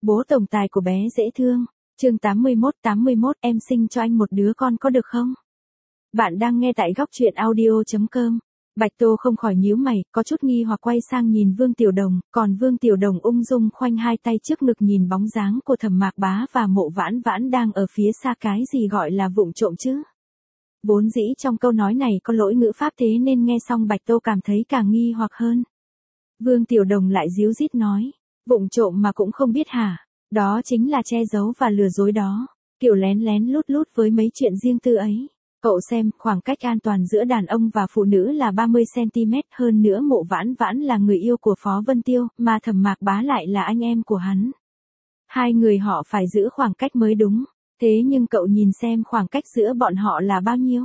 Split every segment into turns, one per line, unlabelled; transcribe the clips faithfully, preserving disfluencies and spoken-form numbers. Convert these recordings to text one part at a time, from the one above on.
Bố tổng tài của bé dễ thương. Chương tám mươi mốt tám mươi mốt em sinh cho anh một đứa con có được không? Bạn đang nghe tại góc truyện audio chấm com. Bạch Tô không khỏi nhíu mày, có chút nghi hoặc quay sang nhìn Vương Tiểu Đồng, còn Vương Tiểu Đồng ung dung khoanh hai tay trước ngực nhìn bóng dáng của Thẩm Mạc Bá và Mộ Vãn Vãn đang ở phía xa, cái gì gọi là vụng trộm chứ? Vốn dĩ trong câu nói này có lỗi ngữ pháp, thế nên nghe xong Bạch Tô cảm thấy càng nghi hoặc hơn. Vương Tiểu Đồng lại díu dít nói, vụng trộm mà cũng không biết hả? Đó chính là che giấu và lừa dối đó, kiểu lén lén lút lút với mấy chuyện riêng tư ấy. Cậu xem, khoảng cách an toàn giữa đàn ông và phụ nữ là ba mươi xăng-ti-mét, hơn nữa Mộ Vãn Vãn là người yêu của Phó Vân Tiêu, mà Thẩm Mạc Bá lại là anh em của hắn. Hai người họ phải giữ khoảng cách mới đúng, thế nhưng cậu nhìn xem khoảng cách giữa bọn họ là bao nhiêu?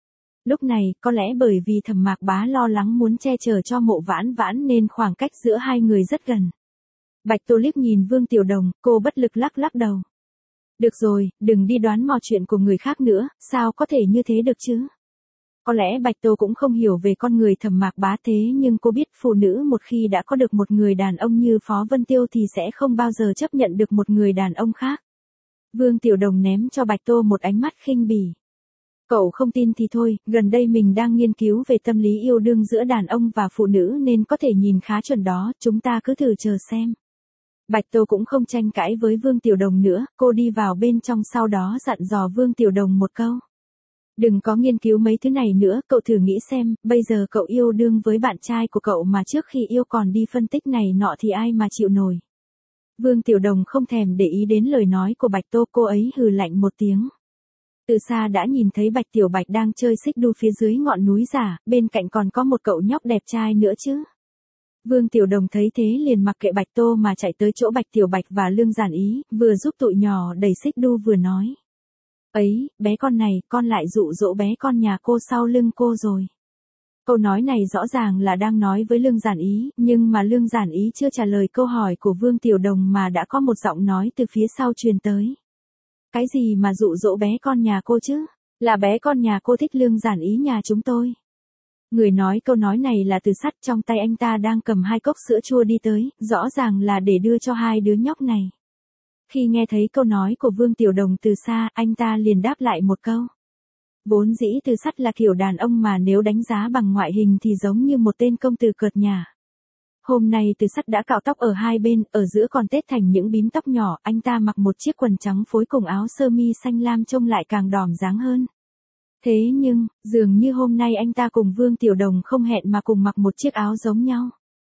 Lúc này, có lẽ bởi vì Thẩm Mạc Bá lo lắng muốn che chở cho Mộ Vãn Vãn nên khoảng cách giữa hai người rất gần. Bạch Tô liếc nhìn Vương Tiểu Đồng, cô bất lực lắc lắc đầu. Được rồi, đừng đi đoán mò chuyện của người khác nữa, sao có thể như thế được chứ? Có lẽ Bạch Tô cũng không hiểu về con người Thẩm Mạc Bá, thế nhưng cô biết phụ nữ một khi đã có được một người đàn ông như Phó Vân Tiêu thì sẽ không bao giờ chấp nhận được một người đàn ông khác. Vương Tiểu Đồng ném cho Bạch Tô một ánh mắt khinh bỉ. Cậu không tin thì thôi, gần đây mình đang nghiên cứu về tâm lý yêu đương giữa đàn ông và phụ nữ nên có thể nhìn khá chuẩn đó, chúng ta cứ thử chờ xem. Bạch Tô cũng không tranh cãi với Vương Tiểu Đồng nữa, cô đi vào bên trong sau đó dặn dò Vương Tiểu Đồng một câu. Đừng có nghiên cứu mấy thứ này nữa, cậu thử nghĩ xem, bây giờ cậu yêu đương với bạn trai của cậu mà trước khi yêu còn đi phân tích này nọ thì ai mà chịu nổi. Vương Tiểu Đồng không thèm để ý đến lời nói của Bạch Tô, cô ấy hừ lạnh một tiếng. Từ xa đã nhìn thấy Bạch Tiểu Bạch đang chơi xích đu phía dưới ngọn núi giả, bên cạnh còn có một cậu nhóc đẹp trai nữa chứ. Vương Tiểu Đồng thấy thế liền mặc kệ Bạch Tô mà chạy tới chỗ Bạch Tiểu Bạch và Lương Giản Ý, vừa giúp tụi nhỏ đẩy xích đu vừa nói. Ấy, bé con này, con lại dụ dỗ bé con nhà cô sau lưng cô rồi. Câu nói này rõ ràng là đang nói với Lương Giản Ý, nhưng mà Lương Giản Ý chưa trả lời câu hỏi của Vương Tiểu Đồng mà đã có một giọng nói từ phía sau truyền tới. Cái gì mà dụ dỗ bé con nhà cô chứ? Là bé con nhà cô thích Lương Giản Ý nhà chúng tôi. Người nói câu nói này là Từ Sắt, trong tay anh ta đang cầm hai cốc sữa chua đi tới, rõ ràng là để đưa cho hai đứa nhóc này. Khi nghe thấy câu nói của Vương Tiểu Đồng từ xa, anh ta liền đáp lại một câu. Vốn dĩ Từ Sắt là kiểu đàn ông mà nếu đánh giá bằng ngoại hình thì giống như một tên công tử cợt nhả. Hôm nay Từ Sắt đã cạo tóc ở hai bên, ở giữa còn tết thành những bím tóc nhỏ, anh ta mặc một chiếc quần trắng phối cùng áo sơ mi xanh lam trông lại càng đỏm dáng hơn. Thế nhưng, dường như hôm nay anh ta cùng Vương Tiểu Đồng không hẹn mà cùng mặc một chiếc áo giống nhau.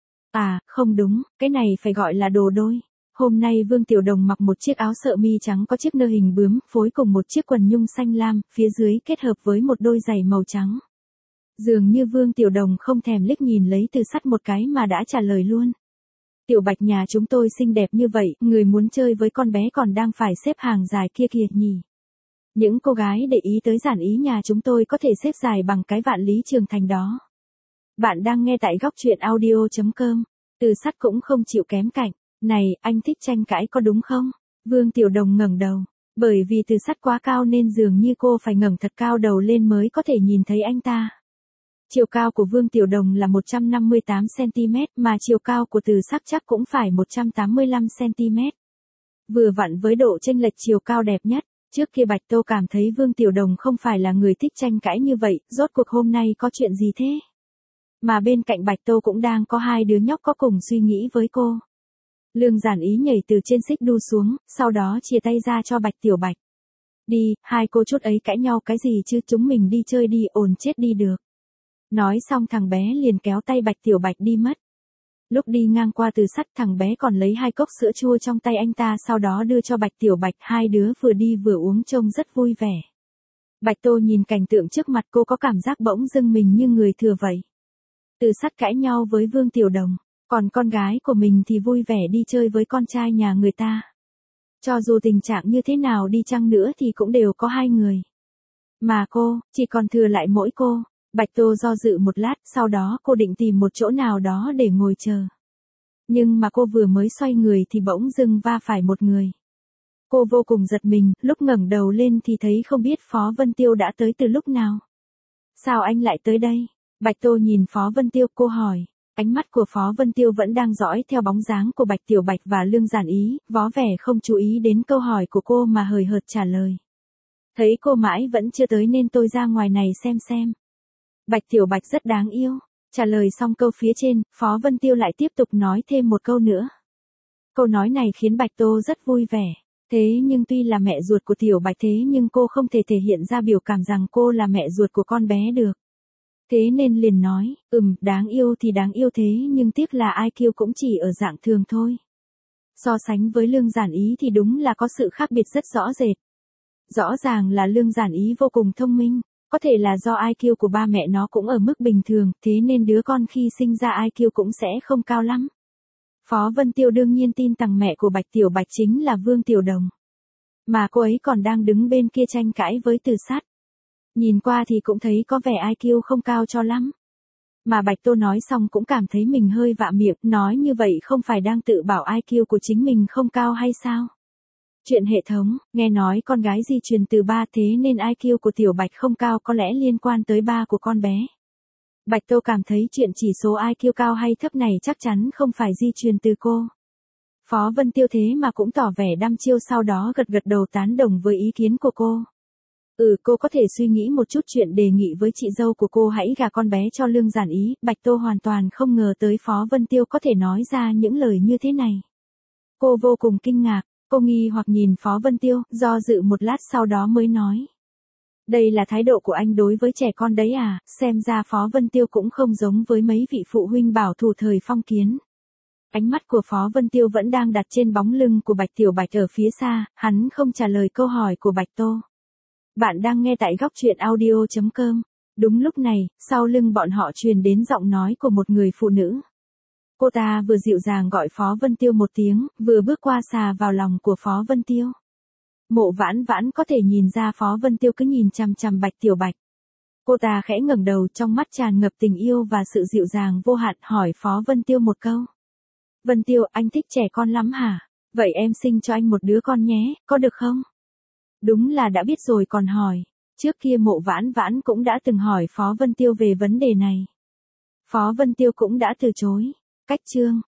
À, không đúng, cái này phải gọi là đồ đôi. Hôm nay Vương Tiểu Đồng mặc một chiếc áo sơ mi trắng có chiếc nơ hình bướm, phối cùng một chiếc quần nhung xanh lam, phía dưới kết hợp với một đôi giày màu trắng. Dường như Vương Tiểu Đồng không thèm liếc nhìn lấy Từ Sắt một cái mà đã trả lời luôn. Tiểu Bạch nhà chúng tôi xinh đẹp như vậy, người muốn chơi với con bé còn đang phải xếp hàng dài kia kìa nhỉ. Những cô gái để ý tới Giản Ý nhà chúng tôi có thể xếp dài bằng cái Vạn Lý Trường Thành đó. Bạn đang nghe tại góc truyện audio chấm com. Từ Sắt cũng không chịu kém cạnh. Này, anh thích tranh cãi có đúng không? Vương Tiểu Đồng ngẩng đầu. Bởi vì Từ Sắt quá cao nên dường như cô phải ngẩng thật cao đầu lên mới có thể nhìn thấy anh ta. Chiều cao của Vương Tiểu Đồng là một trăm năm mươi tám xăng-ti-mét mà chiều cao của Từ Sắt chắc cũng phải một trăm tám mươi lăm xăng-ti-mét. Vừa vặn với độ chênh lệch chiều cao đẹp nhất. Trước kia Bạch Tô cảm thấy Vương Tiểu Đồng không phải là người thích tranh cãi như vậy, rốt cuộc hôm nay có chuyện gì thế? Mà bên cạnh Bạch Tô cũng đang có hai đứa nhóc có cùng suy nghĩ với cô. Lương Giản Ý nhảy từ trên xích đu xuống, sau đó chia tay ra cho Bạch Tiểu Bạch. Đi, hai cô chút ấy cãi nhau cái gì chứ, chúng mình đi chơi đi, ồn chết đi được. Nói xong thằng bé liền kéo tay Bạch Tiểu Bạch đi mất. Lúc đi ngang qua Từ Sắt, thằng bé còn lấy hai cốc sữa chua trong tay anh ta sau đó đưa cho Bạch Tiểu Bạch, hai đứa vừa đi vừa uống trông rất vui vẻ. Bạch Tô nhìn cảnh tượng trước mặt cô có cảm giác bỗng dưng mình như người thừa vậy. Từ Sắt cãi nhau với Vương Tiểu Đồng, còn con gái của mình thì vui vẻ đi chơi với con trai nhà người ta. Cho dù tình trạng như thế nào đi chăng nữa thì cũng đều có hai người. Mà cô, chỉ còn thừa lại mỗi cô. Bạch Tô do dự một lát, sau đó cô định tìm một chỗ nào đó để ngồi chờ. Nhưng mà cô vừa mới xoay người thì bỗng dưng va phải một người. Cô vô cùng giật mình, lúc ngẩng đầu lên thì thấy không biết Phó Vân Tiêu đã tới từ lúc nào. Sao anh lại tới đây? Bạch Tô nhìn Phó Vân Tiêu, cô hỏi. Ánh mắt của Phó Vân Tiêu vẫn đang dõi theo bóng dáng của Bạch Tiểu Bạch và Lương Giản Ý, vó vẻ không chú ý đến câu hỏi của cô mà hời hợt trả lời. Thấy cô mãi vẫn chưa tới nên tôi ra ngoài này xem xem. Bạch Tiểu Bạch rất đáng yêu. Trả lời xong câu phía trên, Phó Vân Tiêu lại tiếp tục nói thêm một câu nữa. Câu nói này khiến Bạch Tô rất vui vẻ. Thế nhưng tuy là mẹ ruột của Tiểu Bạch thế nhưng cô không thể thể hiện ra biểu cảm rằng cô là mẹ ruột của con bé được. Thế nên liền nói, ừm, đáng yêu thì đáng yêu thế nhưng tiếc là i kiu cũng chỉ ở dạng thường thôi. So sánh với Lương Giản Ý thì đúng là có sự khác biệt rất rõ rệt. Rõ ràng là Lương Giản Ý vô cùng thông minh, có thể là do i kiu của ba mẹ nó cũng ở mức bình thường, thế nên đứa con khi sinh ra i kiu cũng sẽ không cao lắm. Phó Vân Tiêu đương nhiên tin rằng mẹ của Bạch Tiểu Bạch chính là Vương Tiểu Đồng. Mà cô ấy còn đang đứng bên kia tranh cãi với Từ Sát. Nhìn qua thì cũng thấy có vẻ i kiu không cao cho lắm. Mà Bạch Tô nói xong cũng cảm thấy mình hơi vạ miệng, nói như vậy không phải đang tự bảo i kiu của chính mình không cao hay sao? Chuyện hệ thống, nghe nói con gái di truyền từ ba thế nên i kiu của Tiểu Bạch không cao có lẽ liên quan tới ba của con bé. Bạch Tô cảm thấy chuyện chỉ số i kiu cao hay thấp này chắc chắn không phải di truyền từ cô. Phó Vân Tiêu thế mà cũng tỏ vẻ đăm chiêu sau đó gật gật đầu tán đồng với ý kiến của cô. Ừ, cô có thể suy nghĩ một chút chuyện đề nghị với chị dâu của cô hãy gả con bé cho Lương Giản Ý. Bạch Tô hoàn toàn không ngờ tới Phó Vân Tiêu có thể nói ra những lời như thế này. Cô vô cùng kinh ngạc, cô nghi hoặc nhìn Phó Vân Tiêu, do dự một lát sau đó mới nói. Đây là thái độ của anh đối với trẻ con đấy à, xem ra Phó Vân Tiêu cũng không giống với mấy vị phụ huynh bảo thủ thời phong kiến. Ánh mắt của Phó Vân Tiêu vẫn đang đặt trên bóng lưng của Bạch Tiểu Bạch ở phía xa, hắn không trả lời câu hỏi của Bạch Tô. Bạn đang nghe tại góc truyện audio chấm com. Đúng lúc này, sau lưng bọn họ truyền đến giọng nói của một người phụ nữ. Cô ta vừa dịu dàng gọi Phó Vân Tiêu một tiếng, vừa bước qua xà vào lòng của Phó Vân Tiêu. Mộ Vãn Vãn có thể nhìn ra Phó Vân Tiêu cứ nhìn chằm chằm Bạch Tiểu Bạch. Cô ta khẽ ngẩng đầu trong mắt tràn ngập tình yêu và sự dịu dàng vô hạn hỏi Phó Vân Tiêu một câu. Vân Tiêu, anh thích trẻ con lắm hả? Vậy em sinh cho anh một đứa con nhé, có được không? Đúng là đã biết rồi còn hỏi. Trước kia Mộ Vãn Vãn cũng đã từng hỏi Phó Vân Tiêu về vấn đề này. Phó Vân Tiêu cũng đã từ chối. Cách chương.